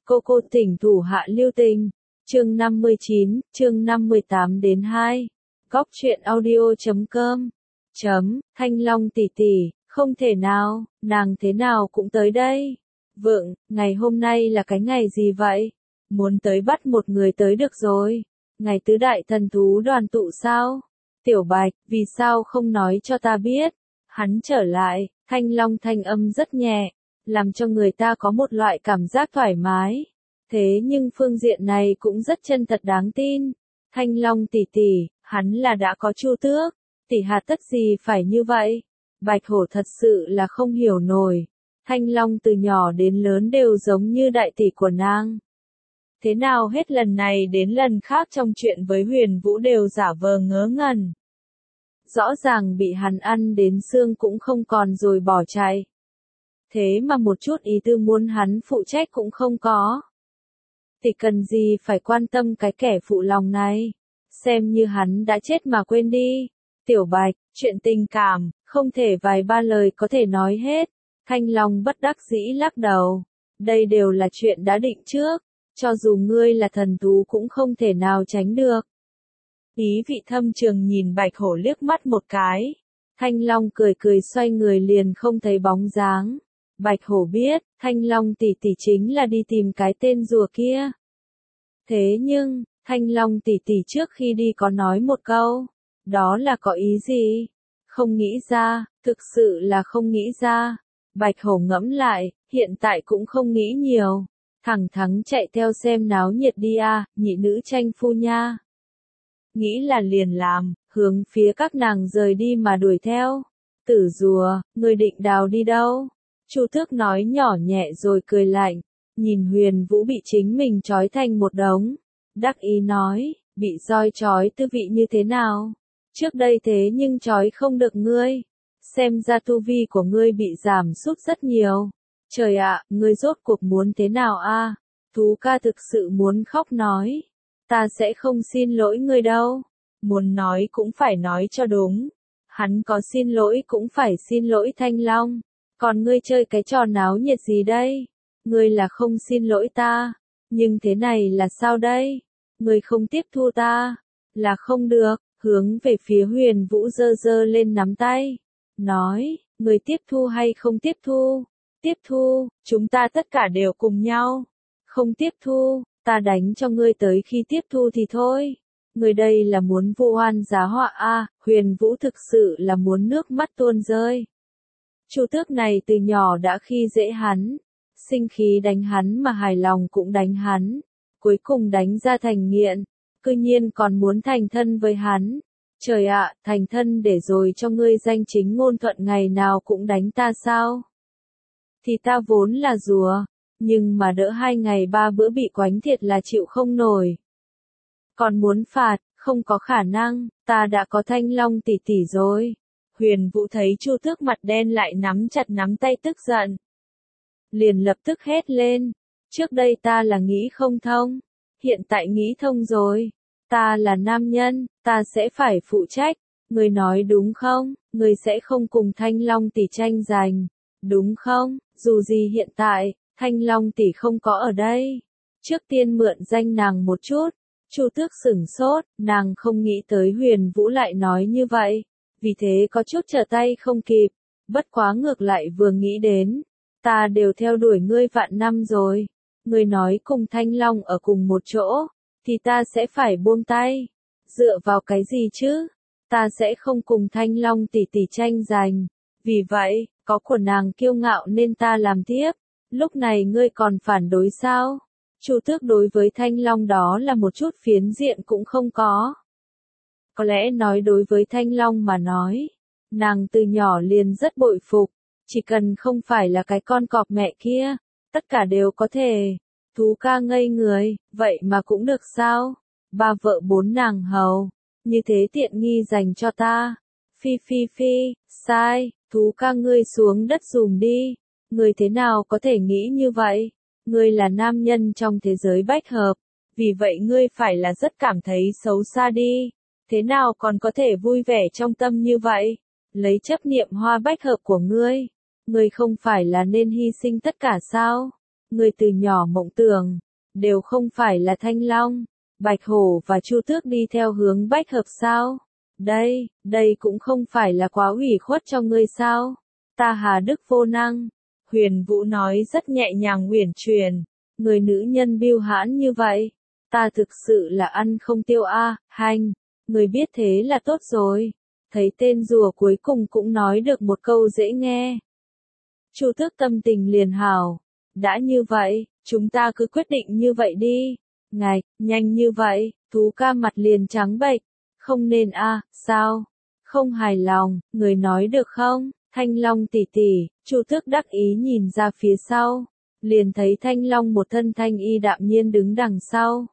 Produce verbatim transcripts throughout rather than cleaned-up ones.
Cô cô tỉnh thủ hạ lưu tình. Chương năm mươi chín, chương năm mươi tám đến hai. Góc truyện audio chấm com. Chấm, Thanh Long tỷ tỷ, không thể nào, nàng thế nào cũng tới đây. Vượng, ngày hôm nay là cái ngày gì vậy? Muốn tới bắt một người tới được rồi. Ngày tứ đại thần thú đoàn tụ sao? Tiểu Bạch, vì sao không nói cho ta biết? Hắn trở lại, Thanh Long thanh âm rất nhẹ, làm cho người ta có một loại cảm giác thoải mái. Thế nhưng phương diện này cũng rất chân thật đáng tin. Thanh Long tỷ tỷ, hắn là đã có Chu Tước, tỷ hà tất gì phải như vậy? Bạch Hổ thật sự là không hiểu nổi. Thanh Long từ nhỏ đến lớn đều giống như đại tỷ của nàng. Thế nào hết lần này đến lần khác trong chuyện với Huyền Vũ đều giả vờ ngớ ngẩn. Rõ ràng bị hắn ăn đến xương cũng không còn rồi bỏ chạy. Thế mà một chút ý tư muốn hắn phụ trách cũng không có. Tỷ cần gì phải quan tâm cái kẻ phụ lòng này. Xem như hắn đã chết mà quên đi. Tiểu Bạch, chuyện tình cảm, không thể vài ba lời có thể nói hết. Thanh Long bất đắc dĩ lắc đầu. Đây đều là chuyện đã định trước. Cho dù ngươi là thần thú cũng không thể nào tránh được. Ý vị thâm trường nhìn Bạch Hổ liếc mắt một cái. Thanh Long cười cười xoay người liền không thấy bóng dáng. Bạch Hổ biết, Thanh Long tỷ tỷ chính là đi tìm cái tên rùa kia. Thế nhưng, Thanh Long tỷ tỷ trước khi đi có nói một câu. Đó là có ý gì? Không nghĩ ra, thực sự là không nghĩ ra. Bạch Hổ ngẫm lại, hiện tại cũng không nghĩ nhiều. Thẳng thắn chạy theo xem náo nhiệt đi à, nhị nữ tranh phu nha. Nghĩ là liền làm, hướng phía các nàng rời đi mà đuổi theo. Tử rùa, người định đào đi đâu? Chu Tước nói nhỏ nhẹ rồi cười lạnh, nhìn Huyền Vũ bị chính mình trói thành một đống. Đắc ý nói, bị roi trói tư vị như thế nào? Trước đây thế nhưng trói không được ngươi. Xem ra tu vi của ngươi bị giảm sút rất nhiều. Trời ạ, ngươi rốt cuộc muốn thế nào a? Thú ca thực sự muốn khóc nói. Ta sẽ không xin lỗi ngươi đâu. Muốn nói cũng phải nói cho đúng. Hắn có xin lỗi cũng phải xin lỗi Thanh Long. Còn ngươi chơi cái trò náo nhiệt gì đây? Ngươi là không xin lỗi ta. Nhưng thế này là sao đây? Ngươi không tiếp thu ta. Là không được. Hướng về phía Huyền Vũ giơ giơ lên nắm tay. Nói, ngươi tiếp thu hay không tiếp thu? Tiếp thu, chúng ta tất cả đều cùng nhau. Không tiếp thu, ta đánh cho ngươi tới khi tiếp thu thì thôi. Ngươi đây là muốn vu oan giá họa a, à, Huyền Vũ thực sự là muốn nước mắt tuôn rơi. Chu Tước này từ nhỏ đã khi dễ hắn, sinh khí đánh hắn mà hài lòng cũng đánh hắn, cuối cùng đánh ra thành nghiện, cư nhiên còn muốn thành thân với hắn. Trời ạ, thành thân để rồi cho ngươi danh chính ngôn thuận ngày nào cũng đánh ta sao? Thì ta vốn là rùa, nhưng mà đỡ hai ngày ba bữa bị quánh thiệt là chịu không nổi. Còn muốn phạt, không có khả năng, ta đã có Thanh Long tỷ tỷ rồi. Huyền Vũ thấy Chu Tước mặt đen lại nắm chặt nắm tay tức giận. Liền lập tức hét lên, trước đây ta là nghĩ không thông, hiện tại nghĩ thông rồi. Ta là nam nhân, ta sẽ phải phụ trách. Người nói đúng không, người sẽ không cùng Thanh Long tỷ tranh giành. Đúng không, dù gì hiện tại, Thanh Long tỷ không có ở đây. Trước tiên mượn danh nàng một chút. Chu Tước sửng sốt, nàng không nghĩ tới Huyền Vũ lại nói như vậy. Vì thế có chút trở tay không kịp. Bất quá ngược lại vừa nghĩ đến. Ta đều theo đuổi ngươi vạn năm rồi. Ngươi nói cùng Thanh Long ở cùng một chỗ. Thì ta sẽ phải buông tay. Dựa vào cái gì chứ? Ta sẽ không cùng Thanh Long tỷ tỷ tranh giành. Vì vậy, có của nàng kiêu ngạo nên ta làm tiếp. Lúc này ngươi còn phản đối sao? Chu Tước đối với Thanh Long đó là một chút phiến diện cũng không có. Có lẽ nói đối với Thanh Long mà nói, nàng từ nhỏ liền rất bội phục, chỉ cần không phải là cái con cọp mẹ kia, tất cả đều có thể. Thú ca ngây người, vậy mà cũng được sao? Ba vợ bốn nàng hầu, như thế tiện nghi dành cho ta. Phi phi phi, sai, thú ca ngươi xuống đất dùm đi. Ngươi thế nào có thể nghĩ như vậy? Ngươi là nam nhân trong thế giới bách hợp, vì vậy ngươi phải là rất cảm thấy xấu xa đi. Thế nào còn có thể vui vẻ trong tâm như vậy? Lấy chấp niệm hoa bách hợp của ngươi, ngươi không phải là nên hy sinh tất cả sao? người từ nhỏ mộng tưởng, đều không phải là Thanh Long, Bạch Hổ và Chu Tước đi theo hướng bách hợp sao? Đây, đây cũng không phải là quá ủy khuất cho ngươi sao? Ta hà đức vô năng. Huyền Vũ nói rất nhẹ nhàng uyển chuyển, người nữ nhân biêu hãn như vậy, ta thực sự là ăn không tiêu a, à, hành, người biết thế là tốt rồi. Thấy tên rùa cuối cùng cũng nói được một câu dễ nghe. Chu Tước tâm tình liền hào, đã như vậy, chúng ta cứ quyết định như vậy đi. Ngài, nhanh như vậy, Thú Ca mặt liền trắng bệch, không nên a, à, sao? Không hài lòng, người nói được không? Thanh Long tỷ tỷ, Chu Tước đắc ý nhìn ra phía sau, liền thấy Thanh Long một thân thanh y đạm nhiên đứng đằng sau.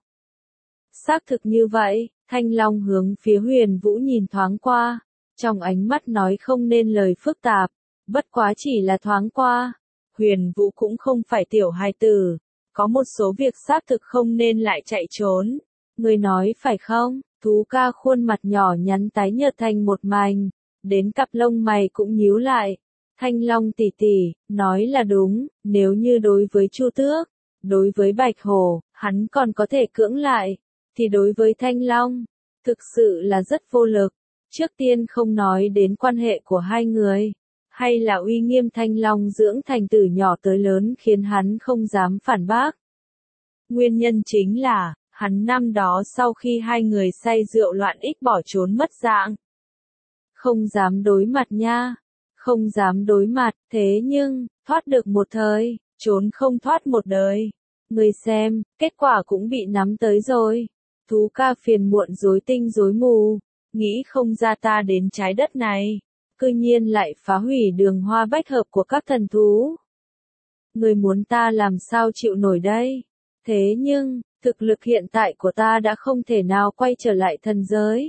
Xác thực như vậy, Thanh Long hướng phía Huyền Vũ nhìn thoáng qua, trong ánh mắt nói không nên lời phức tạp, bất quá chỉ là thoáng qua. Huyền Vũ cũng không phải tiểu hài tử, có một số việc xác thực không nên lại chạy trốn. Người nói phải không? Thú Ca khuôn mặt nhỏ nhắn tái nhợt thành một mảnh, đến cặp lông mày cũng nhíu lại. Thanh Long tỷ tỷ, nói là đúng, nếu như đối với Chu Tước, đối với Bạch Hổ, hắn còn có thể cưỡng lại, thì đối với Thanh Long, thực sự là rất vô lực. Trước tiên không nói đến quan hệ của hai người, hay là uy nghiêm Thanh Long dưỡng thành từ nhỏ tới lớn khiến hắn không dám phản bác. Nguyên nhân chính là, hắn năm đó sau khi hai người say rượu loạn ích bỏ trốn mất dạng. Không dám đối mặt nha, không dám đối mặt, thế nhưng, thoát được một thời, trốn không thoát một đời. Người xem, kết quả cũng bị nắm tới rồi. Thú Ca phiền muộn rối tinh rối mù, nghĩ không ra ta đến trái đất này, cư nhiên lại phá hủy đường hoa bách hợp của các thần thú. Người muốn ta làm sao chịu nổi đây? Thế nhưng, thực lực hiện tại của ta đã không thể nào quay trở lại thần giới.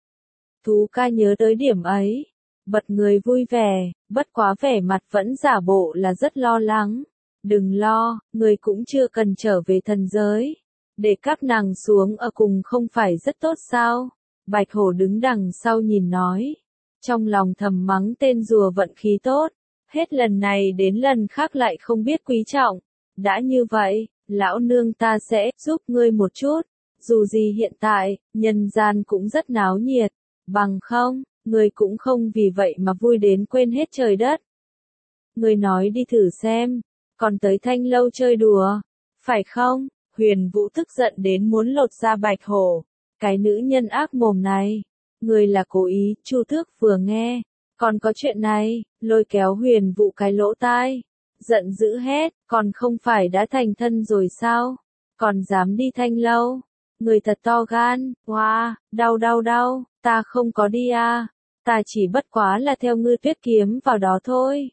Thú Ca nhớ tới điểm ấy, bật người vui vẻ, bất quá vẻ mặt vẫn giả bộ là rất lo lắng. Đừng lo, người cũng chưa cần trở về thần giới. Để các nàng xuống ở cùng không phải rất tốt sao? Bạch Hổ đứng đằng sau nhìn nói. Trong lòng thầm mắng tên rùa vận khí tốt. Hết lần này đến lần khác lại không biết quý trọng. Đã như vậy, lão nương ta sẽ giúp ngươi một chút. Dù gì hiện tại, nhân gian cũng rất náo nhiệt. Bằng không, ngươi cũng không vì vậy mà vui đến quên hết trời đất. Ngươi nói đi thử xem, còn tới Thanh Lâu chơi đùa, phải không? Huyền Vũ tức giận đến muốn lột da Bạch Hổ. Cái nữ nhân ác mồm này, người là cố ý. Chu Tước vừa nghe, còn có chuyện này, lôi kéo Huyền Vũ cái lỗ tai, giận dữ hét, còn không phải đã thành thân rồi sao? Còn dám đi Thanh Lâu? Người thật to gan, wow, đau đau đau, ta không có đi à, ta chỉ bất quá là theo Ngư Tuyết kiếm vào đó thôi.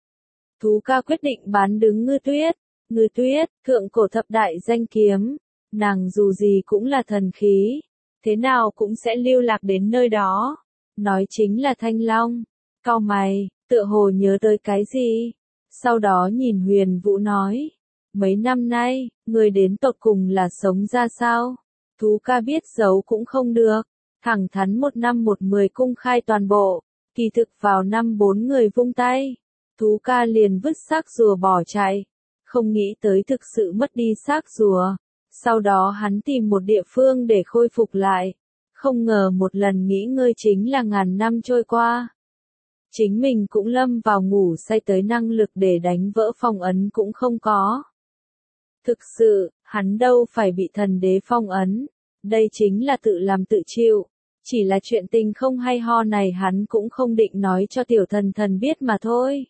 Thú Ca quyết định bán đứng Ngư Tuyết. Ngư Tuyết, thượng cổ thập đại danh kiếm, nàng dù gì cũng là thần khí, thế nào cũng sẽ lưu lạc đến nơi đó. Nói chính là Thanh Long. Cau mày, tựa hồ nhớ tới cái gì. Sau đó nhìn Huyền Vũ nói, mấy năm nay, người đến tột cùng là sống ra sao? Thú Ca biết giấu cũng không được, thẳng thắn một năm một mười cung khai toàn bộ, kỳ thực vào năm bốn người vung tay, Thú Ca liền vứt xác rùa bỏ chạy. Không nghĩ tới thực sự mất đi xác rùa. Sau đó hắn tìm một địa phương để khôi phục lại. Không ngờ một lần nghỉ ngơi chính là ngàn năm trôi qua. Chính mình cũng lâm vào ngủ say tới năng lực để đánh vỡ phong ấn cũng không có. Thực sự, hắn đâu phải bị thần đế phong ấn. Đây chính là tự làm tự chịu. Chỉ là chuyện tình không hay ho này hắn cũng không định nói cho tiểu thần thần biết mà thôi.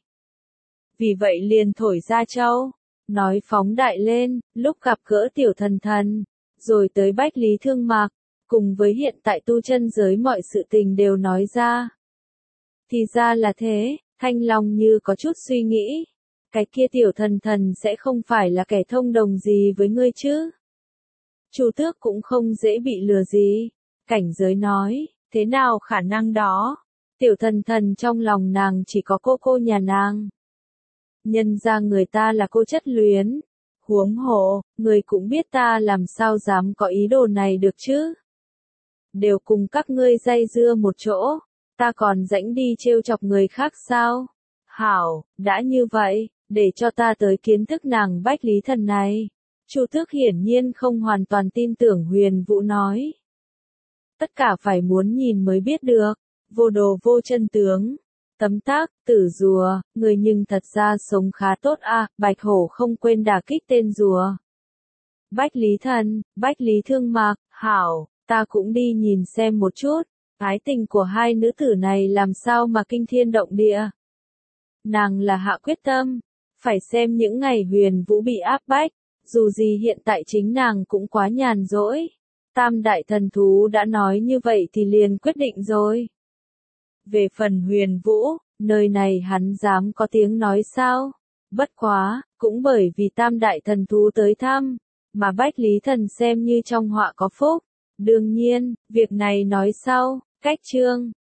Vì vậy liền thổi ra châu. Nói phóng đại lên, lúc gặp gỡ tiểu thần thần, rồi tới Bách Lý Thương Mạc, cùng với hiện tại tu chân giới mọi sự tình đều nói ra. Thì ra là thế, Thanh Long như có chút suy nghĩ, cái kia tiểu thần thần sẽ không phải là kẻ thông đồng gì với ngươi chứ. Chu Tước cũng không dễ bị lừa gì, cảnh giới nói, thế nào khả năng đó, tiểu thần thần trong lòng nàng chỉ có cô cô nhà nàng. Nhân ra người ta là cô chất luyến. Huống hồ, người cũng biết ta làm sao dám có ý đồ này được chứ. Đều cùng các ngươi dây dưa một chỗ, ta còn rãnh đi trêu chọc người khác sao? Hảo, đã như vậy, để cho ta tới kiến thức nàng Bách Lý Thần này. Chu Tước hiển nhiên không hoàn toàn tin tưởng Huyền Vũ nói. Tất cả phải muốn nhìn mới biết được, vô đồ vô chân tướng. Tấm tắc, tử rùa, người nhưng thật ra sống khá tốt à, Bạch Hổ không quên đả kích tên rùa. Bách Lý Thần, Bách Lý Thương Mạc, hảo, ta cũng đi nhìn xem một chút, ái tình của hai nữ tử này làm sao mà kinh thiên động địa. Nàng là hạ quyết tâm, phải xem những ngày Huyền Vũ bị áp bách, dù gì hiện tại chính nàng cũng quá nhàn rỗi. Tam đại thần thú đã nói như vậy thì liền quyết định rồi. Về phần Huyền Vũ, nơi này hắn dám có tiếng nói sao? Bất quá, cũng bởi vì tam đại thần thú tới thăm, mà Bách Lý Thần xem như trong họa có phúc. Đương nhiên, việc này nói sau, cách chương.